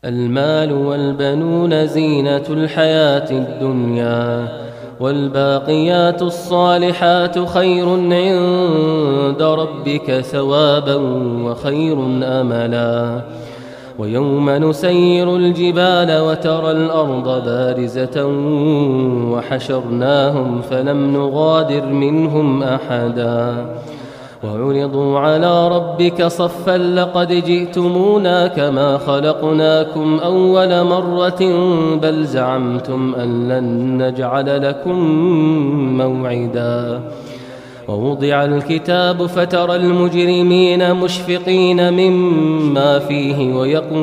المال والبنون زينة الحياة الدنيا، والباقيات الصالحات خير عند ربك ثوابا وخير أملا. ويوم نسير الجبال وترى الأرض بارزة وحشرناهم فلم نغادر منهم أحدا، وعرضوا على ربك صفا لقد جئتمونا كما خلقناكم أول مرة بل زعمتم أن لن نجعل لكم موعدا. ووضع الكتاب فترى المجرمين مشفقين مما فيه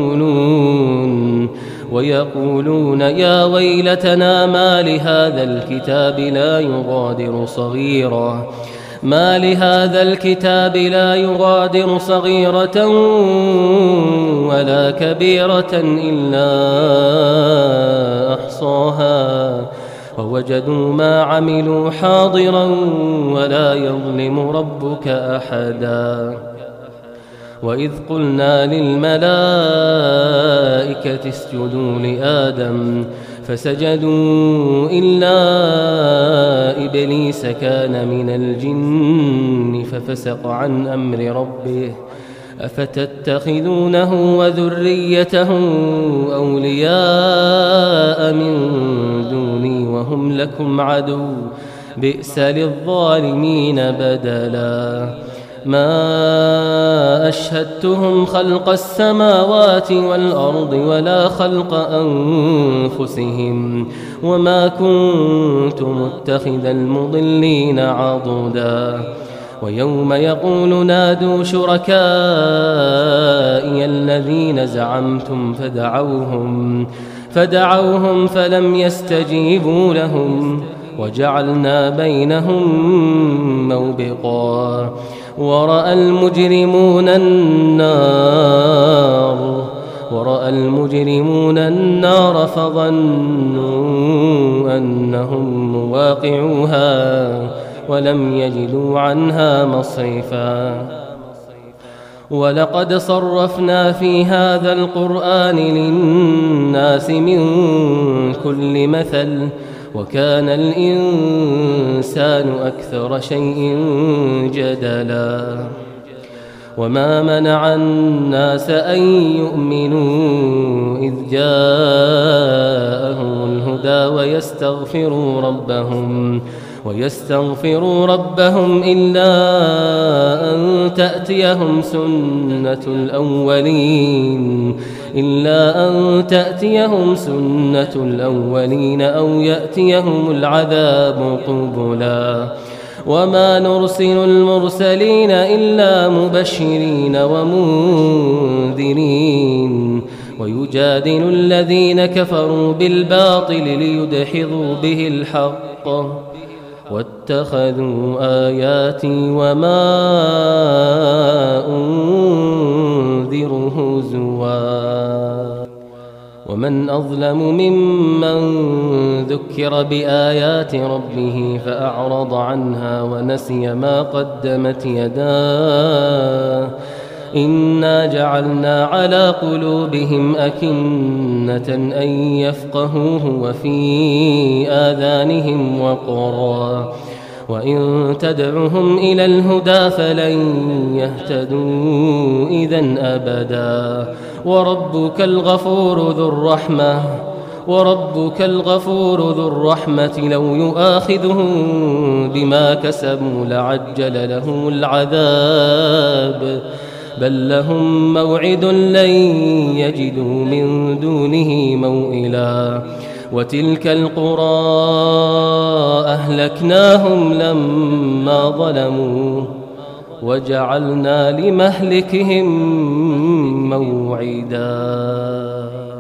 ويقولون يا ويلتنا ما لهذا الكتاب لا يغادر صغيرة ولا كبيرة إلا أحصاها ووجدوا ما عملوا حاضرا ولا يظلم ربك أحدا. وإذ قلنا للملائكة اسجدوا لآدم فسجدوا إلا إبليس كان من الجن ففسق عن أمر ربه أفتتخذونه وذريته أولياء من دوني وهم لكم عدو بئس للظالمين بدلا. ما أشهدتهم خلق السماوات والأرض ولا خلق أنفسهم وما كنت متخذ المضلين عضدا. ويوم يقول نادوا شركائي الذين زعمتم فدعوهم فلم يستجيبوا لهم وجعلنا بينهم موبقا. ورأى المجرمون النار فظنوا أنهم مواقعوها ولم يجدوا عنها مصرفا. ولقد صرفنا في هذا القرآن للناس من كل مثل وكان الإنسان أكثر شيء جدلا. وما منع الناس أن يؤمنوا إذ جاءهم الهدى ويستغفروا ربهم إلا أن تأتيهم سنة الأولين أو يأتيهم العذاب قبلا. وما نرسل المرسلين إلا مبشرين ومنذرين ويجادل الذين كفروا بالباطل ليدحضوا به الحق واتخذوا آياتي وما أنذر هزوا. ومن أظلم ممن ذكر بآيات ربه فأعرض عنها ونسي ما قدمت يداه إنا جعلنا على قلوبهم أكنة أن يفقهوه وفي آذانهم وقرا وإن تدعهم إلى الهدى فلن يهتدوا إذن أبدا. وربك الغفور ذو الرحمة لو يؤاخذهم بما كسبوا لعجل لهم العذاب بل لهم موعد لن يجدوا من دونه موئلا. وتلك القرى أهلكناهم لما ظلموا وجعلنا لمهلكهم موعدا.